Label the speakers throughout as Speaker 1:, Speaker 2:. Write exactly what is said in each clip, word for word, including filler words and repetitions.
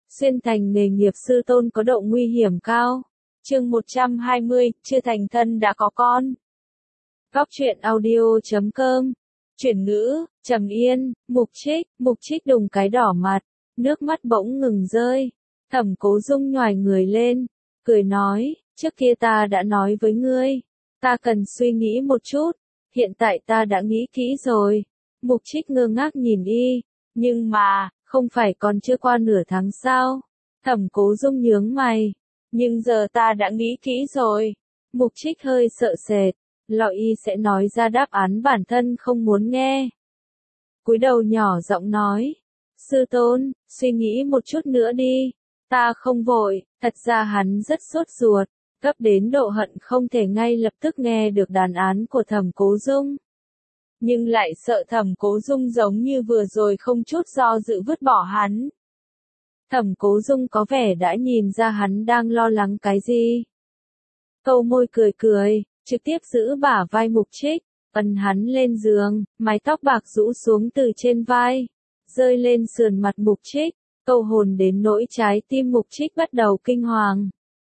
Speaker 1: xuyên thành nghề nghiệp sư tôn có độ nguy hiểm cao. Chương một trăm hai mươi, chưa thành thân đã có con. Góc truyện audio chấm com. Chuyển ngữ, Trầm Yên, Mục Trích, Mục Trích đùng cái đỏ mặt, nước mắt bỗng ngừng rơi. Thẩm Cố Dung nhoài người lên, cười nói, trước kia ta đã nói với ngươi, ta cần suy nghĩ một chút, hiện tại ta đã nghĩ kỹ rồi. Mục Trích ngơ ngác nhìn y, nhưng mà, không phải còn chưa qua nửa tháng sao? Thẩm Cố Dung nhướng mày, nhưng giờ ta đã nghĩ kỹ rồi. Mục Trích hơi sợ sệt, lo y sẽ nói ra đáp án bản thân không muốn nghe. Cúi đầu nhỏ giọng nói, sư tôn, suy nghĩ một chút nữa đi, ta không vội. Thật ra hắn rất sốt ruột, gấp đến độ hận không thể ngay lập tức nghe được đáp án của Thẩm Cố Dung. Nhưng lại sợ Thẩm Cố Dung giống như vừa rồi không chút do dự vứt bỏ hắn. Thẩm Cố Dung có vẻ đã nhìn ra hắn đang lo lắng cái gì. Câu môi cười cười, trực tiếp giữ bả vai Mục Trích, ấn hắn lên giường, mái tóc bạc rũ xuống từ trên vai, rơi lên sườn mặt Mục Trích, câu hồn đến nỗi trái tim Mục Trích bắt đầu kinh hoàng.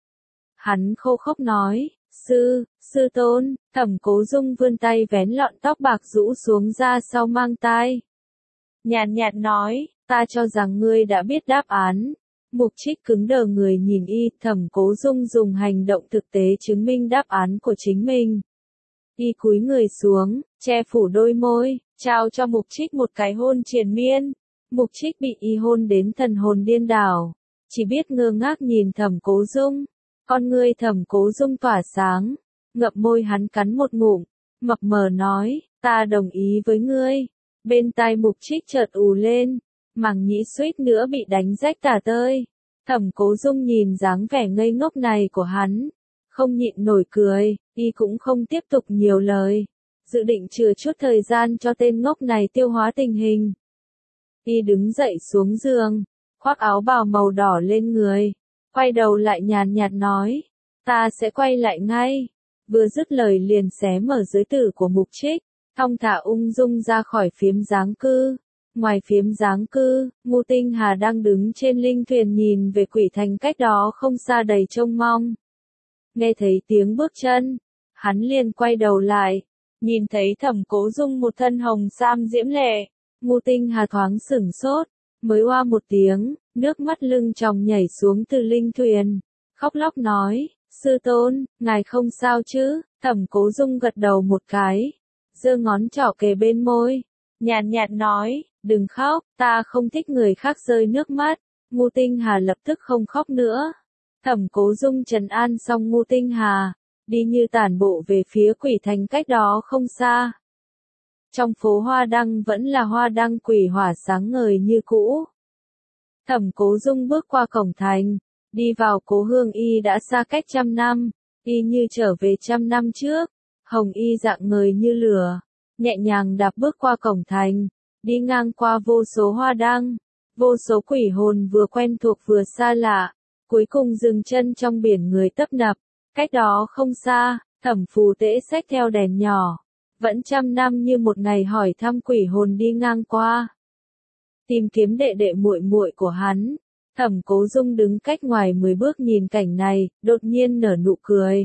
Speaker 1: Hắn khô khốc nói, sư, sư tôn. Thẩm Cố Dung vươn tay vén lọn tóc bạc rũ xuống ra sau mang tai. Nhàn nhạt nói, ta cho rằng ngươi đã biết đáp án. Mục Trích cứng đờ người nhìn y, Thẩm Cố Dung dùng hành động thực tế chứng minh đáp án của chính mình. Y cúi người xuống, che phủ đôi môi, trao cho Mục Trích một cái hôn triền miên. Mục Trích bị y hôn đến thần hồn điên đảo, chỉ biết ngơ ngác nhìn Thẩm Cố Dung. Con ngươi Thẩm Cố Dung tỏa sáng, ngậm môi hắn cắn một ngụm, mập mờ nói, ta đồng ý với ngươi. Bên tai Mục Trích chợt ù lên, màng nhĩ suýt nữa bị đánh rách tả tơi. Thẩm Cố Dung nhìn dáng vẻ ngây ngốc này của hắn, không nhịn nổi cười, y cũng không tiếp tục nhiều lời, dự định chừa chút thời gian cho tên ngốc này tiêu hóa tình hình. Y đứng dậy xuống giường, khoác áo bào màu đỏ lên người, quay đầu lại nhàn nhạt nói, ta sẽ quay lại ngay. Vừa dứt lời liền xé mở giới tử của Mục Trích, thong thả ung dung ra khỏi phiếm giáng cư. Ngoài phiếm giáng cư, Ngô Tinh Hà đang đứng trên linh thuyền nhìn về quỷ thành cách đó không xa đầy trông mong. Nghe thấy tiếng bước chân, hắn liền quay đầu lại, nhìn thấy Thẩm Cố Dung một thân hồng sam diễm lệ. Ngô Tinh Hà thoáng sửng sốt, mới oa một tiếng, nước mắt lưng tròng nhảy xuống từ linh thuyền, khóc lóc nói, sư tôn, ngài không sao chứ? Thẩm Cố Dung gật đầu một cái, giơ ngón trỏ kề bên môi, nhàn nhạt nói, đừng khóc, ta không thích người khác rơi nước mắt. Ngô Tinh Hà lập tức không khóc nữa. Thẩm Cố Dung trấn an xong Ngô Tinh Hà, đi như tản bộ về phía quỷ thành cách đó không xa. Trong phố hoa đăng vẫn là hoa đăng quỷ hỏa sáng ngời như cũ. Thẩm Cố Dung bước qua cổng thành, đi vào cố hương y đã xa cách trăm năm, y như trở về trăm năm trước, hồng y dạng ngời như lửa, nhẹ nhàng đạp bước qua cổng thành, đi ngang qua vô số hoa đăng, vô số quỷ hồn vừa quen thuộc vừa xa lạ, cuối cùng dừng chân trong biển người tấp nập. Cách đó không xa, Thẩm Phù Tế xách theo đèn nhỏ, vẫn trăm năm như một ngày hỏi thăm quỷ hồn đi ngang qua, tìm kiếm đệ đệ muội muội của hắn. Thẩm Cố Dung đứng cách ngoài mười bước nhìn cảnh này, đột nhiên nở nụ cười.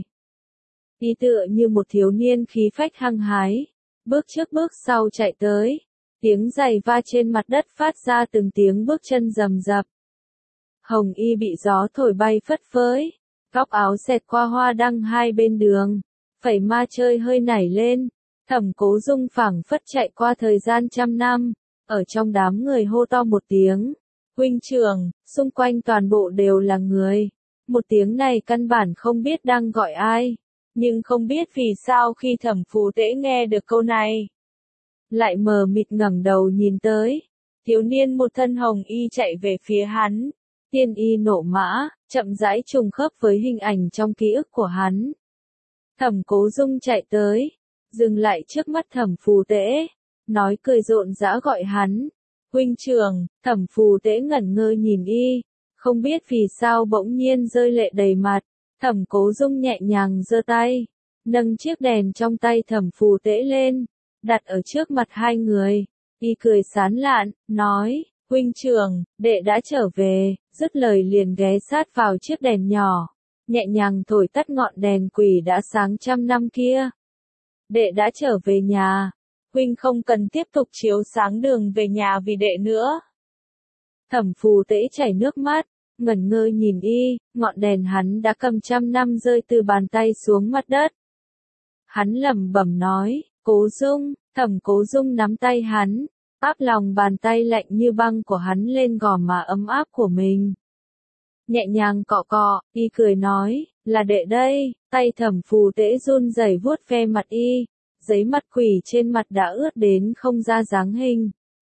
Speaker 1: Y tựa như một thiếu niên khí phách hăng hái, bước trước bước sau chạy tới, tiếng giày va trên mặt đất phát ra từng tiếng bước chân rầm rập. Hồng y bị gió thổi bay phất phới, góc áo xẹt qua hoa đăng hai bên đường, phẩy ma chơi hơi nảy lên. Thẩm Cố Dung phảng phất chạy qua thời gian trăm năm, ở trong đám người hô to một tiếng, huynh trưởng, xung quanh toàn bộ đều là người. Một tiếng này căn bản không biết đang gọi ai, nhưng không biết vì sao khi Thẩm Phù Tế nghe được câu này, lại mờ mịt ngẩng đầu nhìn tới, thiếu niên một thân hồng y chạy về phía hắn, tiên y nộ mã, chậm rãi trùng khớp với hình ảnh trong ký ức của hắn. Thẩm Cố Dung chạy tới, dừng lại trước mắt Thẩm Phù Tế, nói cười rộn rã gọi hắn, huynh trưởng. Thẩm Phù Tế ngẩn ngơ nhìn y, không biết vì sao bỗng nhiên rơi lệ đầy mặt. Thẩm Cố Dung nhẹ nhàng giơ tay, nâng chiếc đèn trong tay Thẩm Phù Tế lên, đặt ở trước mặt hai người, y cười sán lạn, nói, huynh trưởng, đệ đã trở về, dứt lời liền ghé sát vào chiếc đèn nhỏ, nhẹ nhàng thổi tắt ngọn đèn quỷ đã sáng trăm năm kia. Đệ đã trở về nhà, huynh không cần tiếp tục chiếu sáng đường về nhà vì đệ nữa. Thẩm Phù Tế chảy nước mắt, ngẩn ngơ nhìn y, ngọn đèn hắn đã cầm trăm năm rơi từ bàn tay xuống mặt đất. Hắn lẩm bẩm nói, Cố Dung, Thẩm Cố Dung nắm tay hắn, áp lòng bàn tay lạnh như băng của hắn lên gò má ấm áp của mình. Nhẹ nhàng cọ cọ, y cười nói, là đệ đây, tay Thẩm Phù Tế run rẩy vuốt ve mặt y, giấy mặt quỷ trên mặt đã ướt đến không ra dáng hình.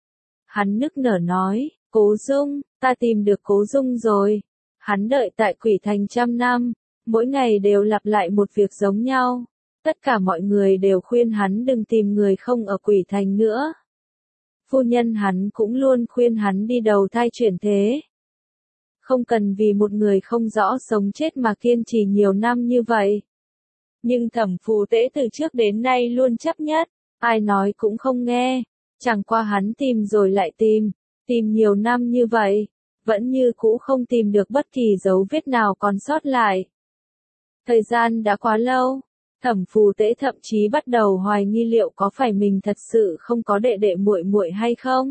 Speaker 1: Hắn nức nở nói, Cố Dung, ta tìm được Cố Dung rồi. Hắn đợi tại Quỷ Thành trăm năm, mỗi ngày đều lặp lại một việc giống nhau. Tất cả mọi người đều khuyên hắn đừng tìm người không ở Quỷ Thành nữa. Phu nhân hắn cũng luôn khuyên hắn đi đầu thai chuyển thế. Không cần vì một người không rõ sống chết mà kiên trì nhiều năm như vậy. Nhưng Thẩm Phù Tế từ trước đến nay luôn chấp nhất, ai nói cũng không nghe. Chẳng qua hắn tìm rồi lại tìm, tìm nhiều năm như vậy, vẫn như cũ không tìm được bất kỳ dấu vết nào còn sót lại. Thời gian đã quá lâu, Thẩm Phù Tế thậm chí bắt đầu hoài nghi liệu có phải mình thật sự không có đệ đệ muội muội hay không?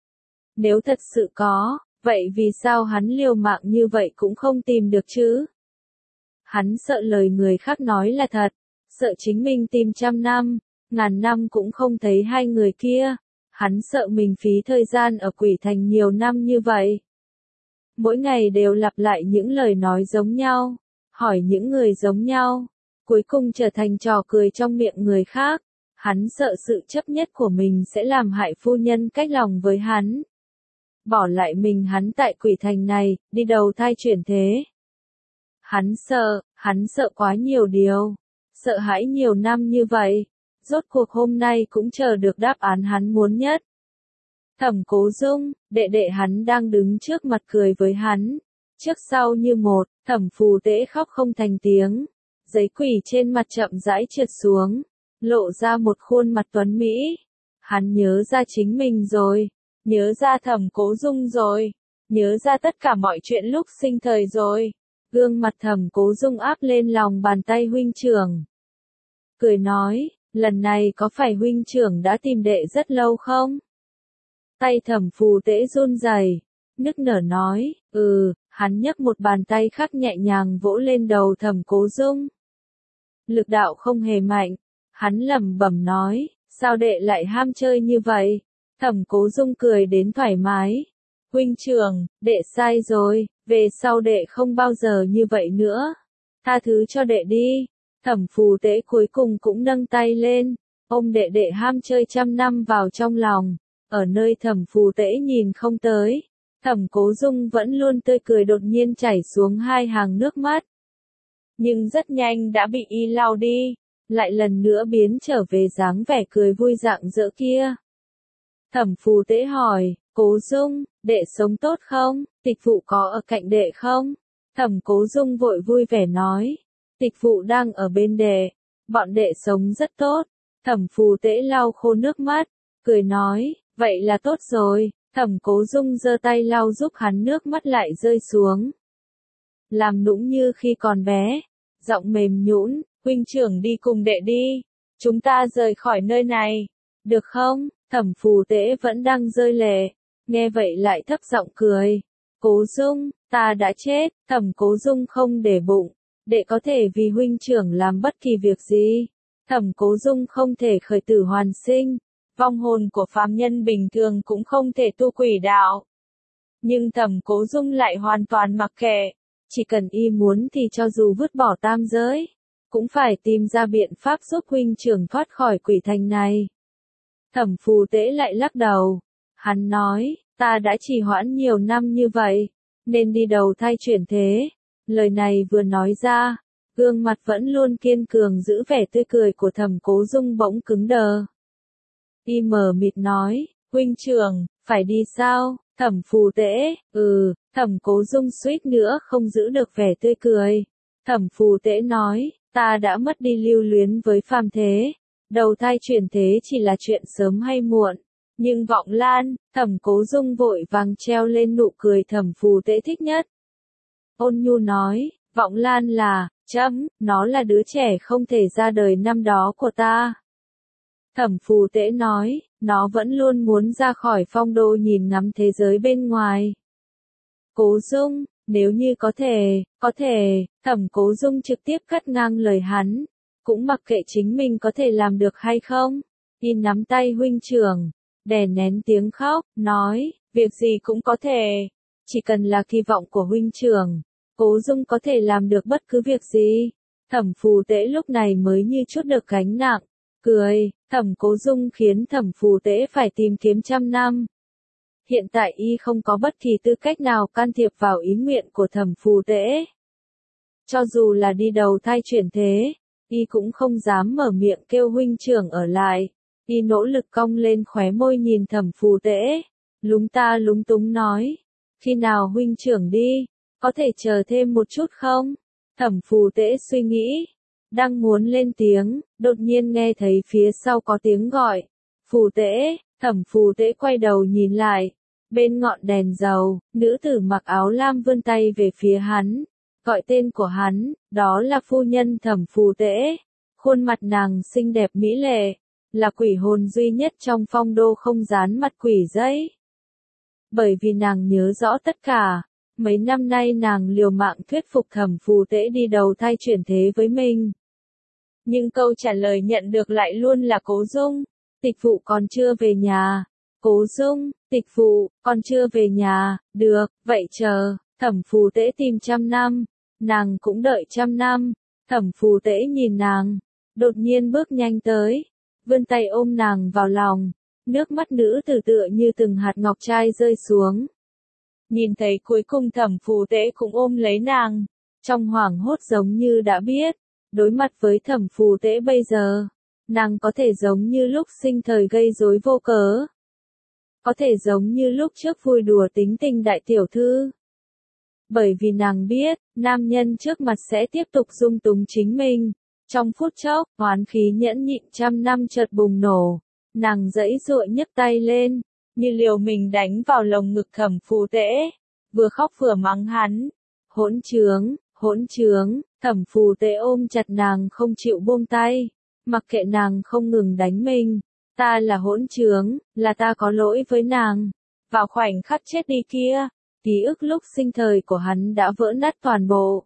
Speaker 1: Nếu thật sự có, vậy vì sao hắn liều mạng như vậy cũng không tìm được chứ? Hắn sợ lời người khác nói là thật, sợ chính mình tìm trăm năm, ngàn năm cũng không thấy hai người kia. Hắn sợ mình phí thời gian ở Quỷ Thành nhiều năm như vậy. Mỗi ngày đều lặp lại những lời nói giống nhau, hỏi những người giống nhau, cuối cùng trở thành trò cười trong miệng người khác. Hắn sợ sự chấp nhất của mình sẽ làm hại phu nhân cách lòng với hắn. Bỏ lại mình hắn tại Quỷ Thành này, đi đầu thai chuyển thế. Hắn sợ, hắn sợ quá nhiều điều, sợ hãi nhiều năm như vậy. Rốt cuộc hôm nay cũng chờ được đáp án hắn muốn nhất. Thẩm Cố Dung, đệ đệ hắn đang đứng trước mặt cười với hắn. Trước sau như một, Thẩm Phù Tế khóc không thành tiếng. Giấy quỷ trên mặt chậm rãi trượt xuống, lộ ra một khuôn mặt tuấn mỹ. Hắn nhớ ra chính mình rồi, nhớ ra Thẩm Cố Dung rồi, nhớ ra tất cả mọi chuyện lúc sinh thời rồi. Gương mặt Thẩm Cố Dung áp lên lòng bàn tay huynh trưởng. Cười nói, lần này có phải huynh trưởng đã tìm đệ rất lâu không? Tay Thẩm Phù Tế run rẩy, nức nở nói, ừ, hắn nhấc một bàn tay khác nhẹ nhàng vỗ lên đầu Thẩm Cố Dung. Lực đạo không hề mạnh, hắn lẩm bẩm nói, sao đệ lại ham chơi như vậy? Thẩm Cố Dung cười đến thoải mái. Huynh trưởng, đệ sai rồi, về sau đệ không bao giờ như vậy nữa. Tha thứ cho đệ đi. Thẩm Phù Tế cuối cùng cũng nâng tay lên, ôm đệ đệ ham chơi trăm năm vào trong lòng. Ở nơi Thẩm Phù Tế nhìn không tới, Thẩm Cố Dung vẫn luôn tươi cười đột nhiên chảy xuống hai hàng nước mắt. Nhưng rất nhanh đã bị y lau đi, lại lần nữa biến trở về dáng vẻ cười vui rạng rỡ kia. Thẩm Phù Tế hỏi, Cố Dung, đệ sống tốt không? Tịch Phụ có ở cạnh đệ không? Thẩm Cố Dung vội vui vẻ nói, Tịch Phụ đang ở bên đệ, bọn đệ sống rất tốt. Thẩm Phù Tế lau khô nước mắt, cười nói, vậy là tốt rồi. Thẩm Cố Dung giơ tay lau giúp hắn nước mắt lại rơi xuống. Làm nũng như khi còn bé, giọng mềm nhũn, huynh trưởng đi cùng đệ đi, chúng ta rời khỏi nơi này, được không? Thẩm Phù Tế vẫn đang rơi lệ, nghe vậy lại thấp giọng cười. Cố Dung, ta đã chết. Thẩm Cố Dung không để bụng, đệ có thể vì huynh trưởng làm bất kỳ việc gì. Thẩm Cố Dung không thể khởi tử hoàn sinh, vong hồn của phàm nhân bình thường cũng không thể tu quỷ đạo. Nhưng Thẩm Cố Dung lại hoàn toàn mặc kệ, chỉ cần y muốn thì cho dù vứt bỏ tam giới, cũng phải tìm ra biện pháp giúp huynh trưởng thoát khỏi Quỷ Thành này. Thẩm Phù Tế lại lắc đầu, hắn nói, ta đã trì hoãn nhiều năm như vậy, nên đi đầu thai chuyển thế. Lời này vừa nói ra, gương mặt vẫn luôn kiên cường giữ vẻ tươi cười của Thẩm Cố Dung bỗng cứng đờ. Y mờ mịt nói, huynh trưởng, phải đi sao? Thẩm Phù Tế, ừ, Thẩm Cố Dung suýt nữa không giữ được vẻ tươi cười. Thẩm Phù Tế nói, ta đã mất đi lưu luyến với phàm thế, đầu thai chuyển thế chỉ là chuyện sớm hay muộn, Nhưng Vọng Lan, Thẩm Cố Dung vội vàng treo lên nụ cười Thẩm Phù Tế thích nhất. Ôn nhu nói, Vọng Lan là, chấm, nó là đứa trẻ không thể ra đời năm đó của ta. Thẩm Phù Tế nói, nó vẫn luôn muốn ra khỏi phong đô nhìn ngắm thế giới bên ngoài. Cố Dung, nếu như có thể, có thể, Thẩm Cố Dung trực tiếp cắt ngang lời hắn, cũng mặc kệ chính mình có thể làm được hay không. Y nắm tay huynh trưởng, đè nén tiếng khóc, nói, việc gì cũng có thể, chỉ cần là kỳ vọng của huynh trưởng, Cố Dung có thể làm được bất cứ việc gì. Thẩm Phù Tế lúc này mới như chút được gánh nặng, cười, Thẩm Cố Dung khiến Thẩm Phù Tế phải tìm kiếm trăm năm. Hiện tại y không có bất kỳ tư cách nào can thiệp vào ý nguyện của Thẩm Phù Tế. Cho dù là đi đầu thai chuyển thế, y cũng không dám mở miệng kêu huynh trưởng ở lại. Y nỗ lực cong lên khóe môi nhìn Thẩm Phù Tế, lúng ta lúng túng nói, khi nào huynh trưởng đi, có thể chờ thêm một chút không? Thẩm Phù Tế suy nghĩ, đang muốn lên tiếng, đột nhiên nghe thấy phía sau có tiếng gọi, Phù Tế. Thẩm Phù Tế quay đầu nhìn lại, bên ngọn đèn dầu, nữ tử mặc áo lam vươn tay về phía hắn, gọi tên của hắn, đó là phu nhân Thẩm Phù Tế. Khuôn mặt nàng xinh đẹp mỹ lệ, là quỷ hồn duy nhất trong phong đô không dán mặt quỷ giấy. Bởi vì nàng nhớ rõ tất cả, mấy năm nay nàng liều mạng thuyết phục Thẩm Phù Tế đi đầu thai chuyển thế với mình. Nhưng câu trả lời nhận được lại luôn là Cố Dung, tịch phụ còn chưa về nhà. Cố Dung, tịch phụ, còn chưa về nhà, được, vậy chờ, Thẩm Phù Tế tìm trăm năm, nàng cũng đợi trăm năm. Thẩm Phù Tế nhìn nàng, đột nhiên bước nhanh tới, vươn tay ôm nàng vào lòng, nước mắt nữ tử tựa như từng hạt ngọc trai rơi xuống. Nhìn thấy cuối cùng Thẩm Phù Tế cũng ôm lấy nàng, trong hoảng hốt giống như đã biết, đối mặt với Thẩm Phù Tế bây giờ, nàng có thể giống như lúc sinh thời gây rối vô cớ. Có thể giống như lúc trước vui đùa tính tình đại tiểu thư. Bởi vì nàng biết, nam nhân trước mặt sẽ tiếp tục dung túng chính mình. Trong phút chốc, oán khí nhẫn nhịn trăm năm chợt bùng nổ. Nàng giãy giụa nhấc tay lên, như liều mình đánh vào lồng ngực Thẩm Phù Tế, vừa khóc vừa mắng hắn. Hỗn trướng, hỗn trướng, Thẩm Phù Tế ôm chặt nàng không chịu buông tay, mặc kệ nàng không ngừng đánh mình. Ta là hỗn trướng, là ta có lỗi với nàng. Vào khoảnh khắc chết đi kia, ký ức lúc sinh thời của hắn đã vỡ nát toàn bộ.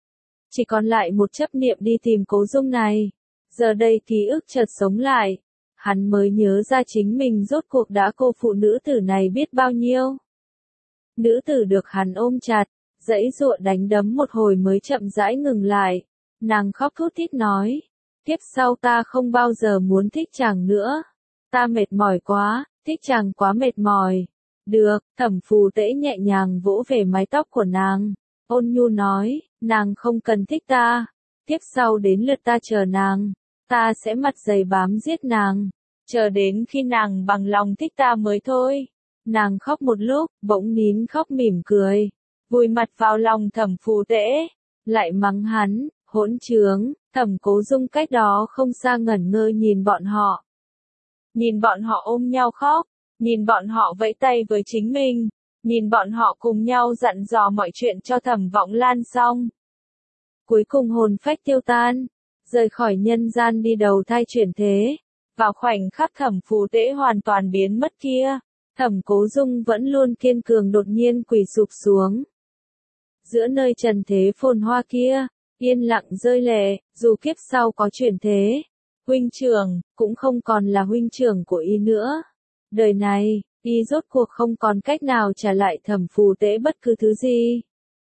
Speaker 1: Chỉ còn lại một chấp niệm đi tìm Cố Dung này. Giờ đây ký ức chợt sống lại. Hắn mới nhớ ra chính mình rốt cuộc đã cô phụ nữ tử này biết bao nhiêu. Nữ tử được hắn ôm chặt, giãy giụa đánh đấm một hồi mới chậm rãi ngừng lại. Nàng khóc thút thít nói, kiếp sau ta không bao giờ muốn thích chàng nữa. Ta mệt mỏi quá, thích chàng quá mệt mỏi. Được, Thẩm Phù Tế nhẹ nhàng vỗ về mái tóc của nàng. Ôn nhu nói, nàng không cần thích ta. Tiếp sau đến lượt ta chờ nàng. Ta sẽ mặt dày bám giết nàng. Chờ đến khi nàng bằng lòng thích ta mới thôi. Nàng khóc một lúc, bỗng nín khóc mỉm cười. Vùi mặt vào lòng Thẩm Phù Tế. Lại mắng hắn, hỗn trướng. Thẩm Cố Dung cách đó không xa ngẩn ngơ nhìn bọn họ. Nhìn bọn họ ôm nhau khóc, nhìn bọn họ vẫy tay với chính mình, nhìn bọn họ cùng nhau dặn dò mọi chuyện cho Thẩm Vọng Lan xong. Cuối cùng hồn phách tiêu tan, rời khỏi nhân gian đi đầu thai chuyển thế. Vào khoảnh khắc Thẩm Phù Tế hoàn toàn biến mất kia, Thẩm Cố Dung vẫn luôn kiên cường đột nhiên quỳ sụp xuống. Giữa nơi trần thế phồn hoa kia, yên lặng rơi lệ, dù kiếp sau có chuyển thế. Huynh trưởng, cũng không còn là huynh trưởng của y nữa. Đời này, y rốt cuộc không còn cách nào trả lại Thẩm Phù Tế bất cứ thứ gì.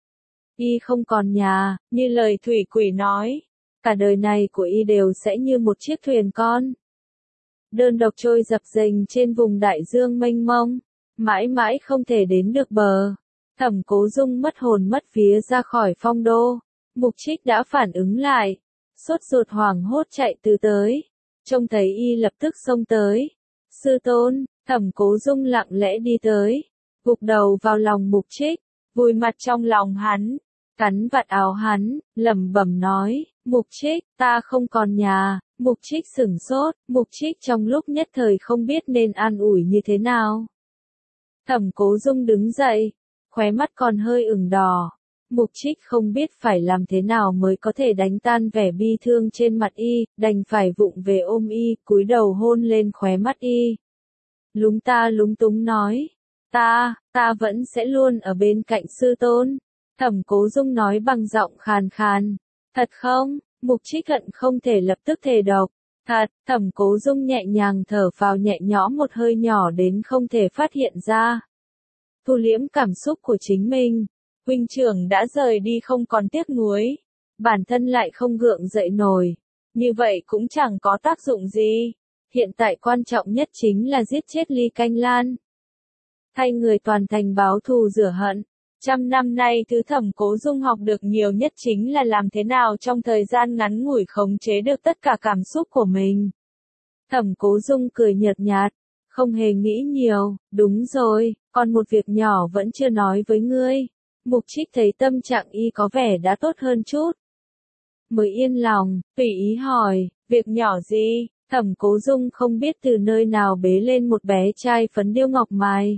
Speaker 1: Y không còn nhà, như lời thủy quỷ nói. Cả đời này của y đều sẽ như một chiếc thuyền con. Đơn độc trôi dập dềnh trên vùng đại dương mênh mông, mãi mãi không thể đến được bờ. Thẩm Cố Dung mất hồn mất vía ra khỏi phong đô. Mục Trích đã phản ứng lại. Sốt ruột hoảng hốt chạy từ tới, trông thấy y lập tức xông tới. Sư tôn, Thẩm Cố Dung lặng lẽ đi tới, gục đầu vào lòng Mục Trích, vùi mặt trong lòng hắn. cắn vạt áo hắn, lẩm bẩm nói, Mục Trích, ta không còn nhà. Mục Trích sửng sốt, Mục Trích trong lúc nhất thời không biết nên an ủi như thế nào. Thẩm Cố Dung đứng dậy, khóe mắt còn hơi ửng đỏ. Mục Trích không biết phải làm thế nào mới có thể đánh tan vẻ bi thương trên mặt y, đành phải vụng về ôm y, cúi đầu hôn lên khóe mắt y. Lúng ta lúng túng nói, ta, ta vẫn sẽ luôn ở bên cạnh sư tôn. Thẩm Cố Dung nói bằng giọng khàn khàn. Thật không? Mục Trích hận không thể lập tức thề độc. Thật, Thẩm Cố Dung nhẹ nhàng thở vào nhẹ nhõm một hơi nhỏ đến không thể phát hiện ra. Thu liễm cảm xúc của chính mình. Huynh trưởng đã rời đi không còn tiếc nuối. Bản thân lại không gượng dậy nổi. Như vậy cũng chẳng có tác dụng gì. Hiện tại quan trọng nhất chính là giết chết Ly Canh Lan. Thay người toàn thành báo thù rửa hận. Trăm năm nay thứ Thẩm Cố Dung học được nhiều nhất chính là làm thế nào trong thời gian ngắn ngủi khống chế được tất cả cảm xúc của mình. Thẩm Cố Dung cười nhợt nhạt, không hề nghĩ nhiều, đúng rồi, còn một việc nhỏ vẫn chưa nói với ngươi. Mục Trích thấy tâm trạng y có vẻ đã tốt hơn chút. Mới yên lòng, tùy ý hỏi, việc nhỏ gì? Thẩm Cố Dung không biết từ nơi nào bế lên một bé trai phấn điêu ngọc mài.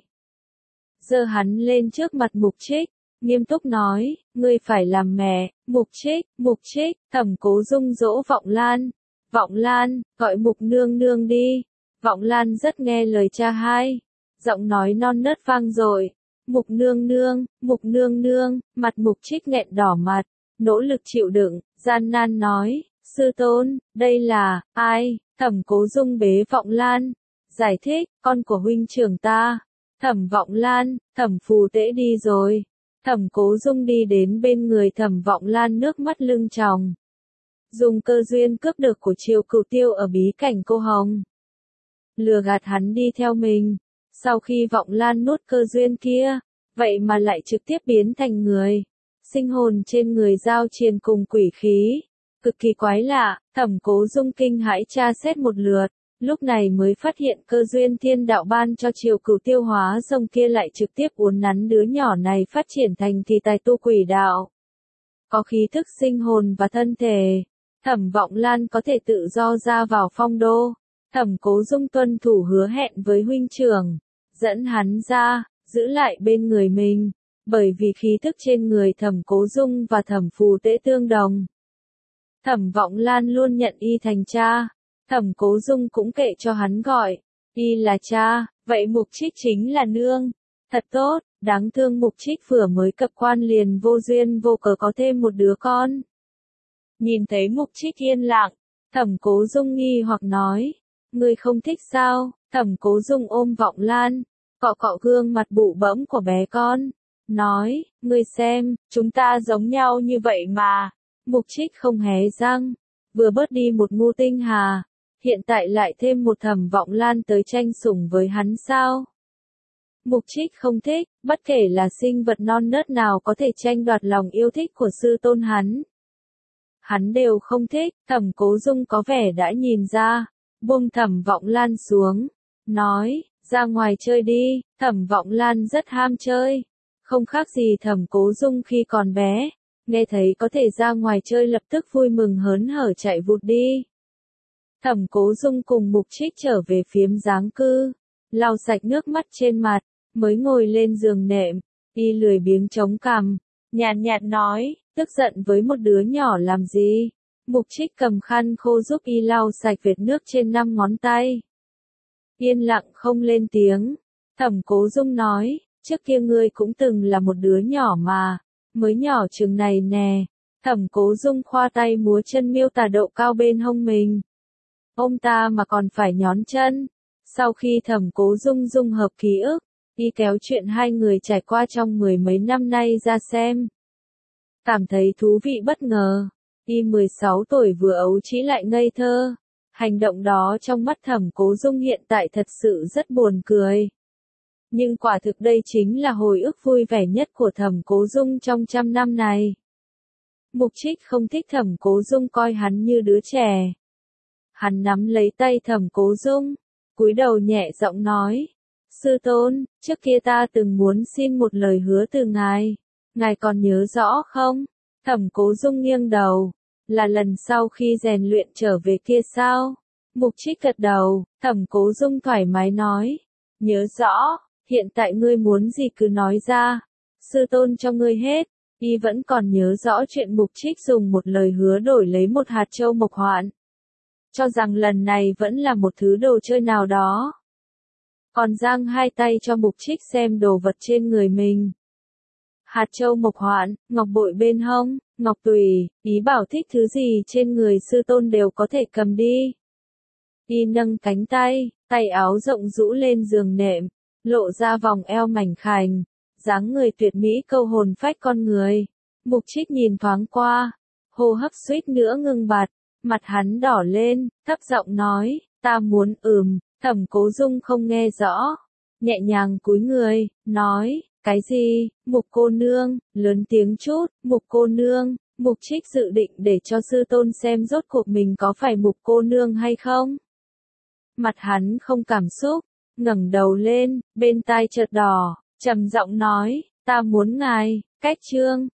Speaker 1: Giơ hắn lên trước mặt Mục Trích, nghiêm túc nói, ngươi phải làm mẹ. Mục Trích, Mục Trích, Thẩm Cố Dung dỗ Vọng Lan. Vọng Lan, gọi Mục nương nương đi. Vọng Lan rất nghe lời cha hai. Giọng nói non nớt vang dội. Mục nương nương, Mục nương nương, mặt Mục Trích nghẹn đỏ mặt, nỗ lực chịu đựng, gian nan nói, sư tôn, đây là, ai? Thẩm Cố Dung bế Vọng Lan, giải thích, con của huynh trưởng ta. Thẩm Vọng Lan, Thẩm Phù Tế đi rồi. Thẩm Cố Dung đi đến bên người Thẩm Vọng Lan nước mắt lưng tròng. Dùng cơ duyên cướp được của Triều Cửu Tiêu ở bí cảnh Cô Hồng. Lừa gạt hắn đi theo mình. Sau khi Vọng Lan nuốt cơ duyên kia, vậy mà lại trực tiếp biến thành người. Sinh hồn trên người giao triền cùng quỷ khí. Cực kỳ quái lạ, Thẩm Cố Dung kinh hãi tra xét một lượt. Lúc này mới phát hiện cơ duyên thiên đạo ban cho Triều Cửu Tiêu hóa rồng kia lại trực tiếp uốn nắn đứa nhỏ này phát triển thành thì tài tu quỷ đạo. Có khí thức sinh hồn và thân thể. Thẩm Vọng Lan có thể tự do ra vào phong đô. Thẩm Cố Dung tuân thủ hứa hẹn với huynh trưởng. Dẫn hắn ra, giữ lại bên người mình. Bởi vì khí thức trên người Thẩm Cố Dung và Thẩm Phù Tế tương đồng. Thẩm Vọng Lan luôn nhận y thành cha. Thẩm Cố Dung cũng kệ cho hắn gọi, y là cha, vậy Mục Trích chính là nương. Thật tốt, đáng thương Mục Trích vừa mới cập quan liền vô duyên vô cớ có thêm một đứa con. Nhìn thấy Mục Trích yên lặng, Thẩm Cố Dung nghi hoặc nói, ngươi không thích sao? Thẩm Cố Dung ôm Vọng Lan, cọ cọ gương mặt bụ bẫm của bé con, nói, ngươi xem, chúng ta giống nhau như vậy mà. Mục Trích không hé răng, vừa bớt đi một ngu tinh hà. Hiện tại lại thêm một Thẩm Vọng Lan tới tranh sủng với hắn sao? Mục Trích không thích, bất kể là sinh vật non nớt nào có thể tranh đoạt lòng yêu thích của sư tôn hắn. Hắn đều không thích, Thẩm Cố Dung có vẻ đã nhìn ra, buông Thẩm Vọng Lan xuống, nói, ra ngoài chơi đi. Thẩm Vọng Lan rất ham chơi, không khác gì Thẩm Cố Dung khi còn bé, nghe thấy có thể ra ngoài chơi lập tức vui mừng hớn hở chạy vụt đi. Thẩm Cố Dung cùng Mục Trích trở về phiếm giáng cư, lau sạch nước mắt trên mặt, mới ngồi lên giường nệm, y lười biếng chống cằm, nhàn nhạt nói, tức giận với một đứa nhỏ làm gì? Mục Trích cầm khăn khô giúp y lau sạch vệt nước trên năm ngón tay. Yên lặng không lên tiếng, Thẩm Cố Dung nói, trước kia ngươi cũng từng là một đứa nhỏ mà, mới nhỏ chừng này nè. Thẩm Cố Dung khoa tay múa chân miêu tả độ cao bên hông mình. Ông ta mà còn phải nhón chân. Sau khi Thẩm Cố Dung dung hợp ký ức, y kéo chuyện hai người trải qua trong mười mấy năm nay ra xem. Cảm thấy thú vị bất ngờ. Y mười sáu tuổi vừa ấu trĩ lại ngây thơ. Hành động đó trong mắt Thẩm Cố Dung hiện tại thật sự rất buồn cười. Nhưng quả thực đây chính là hồi ức vui vẻ nhất của Thẩm Cố Dung trong trăm năm này. Mục Trích không thích Thẩm Cố Dung coi hắn như đứa trẻ. Hắn nắm lấy tay Thẩm Cố Dung, cúi đầu nhẹ giọng nói, sư tôn, trước kia ta từng muốn xin một lời hứa từ ngài, ngài còn nhớ rõ không? Thẩm Cố Dung nghiêng đầu. Là lần sau khi rèn luyện trở về kia sao? Mục Trích gật đầu, Thẩm Cố Dung thoải mái nói. Nhớ rõ, hiện tại ngươi muốn gì cứ nói ra. Sư tôn cho ngươi hết. Y vẫn còn nhớ rõ chuyện Mục Trích dùng một lời hứa đổi lấy một hạt châu mộc hoạn. Cho rằng lần này vẫn là một thứ đồ chơi nào đó. Còn giang hai tay cho Mục Trích xem đồ vật trên người mình. Hạt châu mộc hoạn, ngọc bội bên hông, ngọc tùy, ý bảo thích thứ gì trên người sư tôn đều có thể cầm đi. Y nâng cánh tay, tay áo rộng rũ lên giường nệm, lộ ra vòng eo mảnh khảnh, dáng người tuyệt mỹ câu hồn phách con người. Mục Trích nhìn thoáng qua, hô hấp suýt nữa ngưng bặt, mặt hắn đỏ lên, thấp giọng nói, ta muốn ừm, Thẩm Cố Dung không nghe rõ, nhẹ nhàng cúi người, nói, cái gì, Mục cô nương, lớn tiếng chút, Mục cô nương. Mục Trích dự định để cho sư tôn xem rốt cuộc mình có phải Mục cô nương hay không. Mặt hắn không cảm xúc, ngẩng đầu lên, bên tai chợt đỏ, trầm giọng nói, ta muốn ngài, cách chương.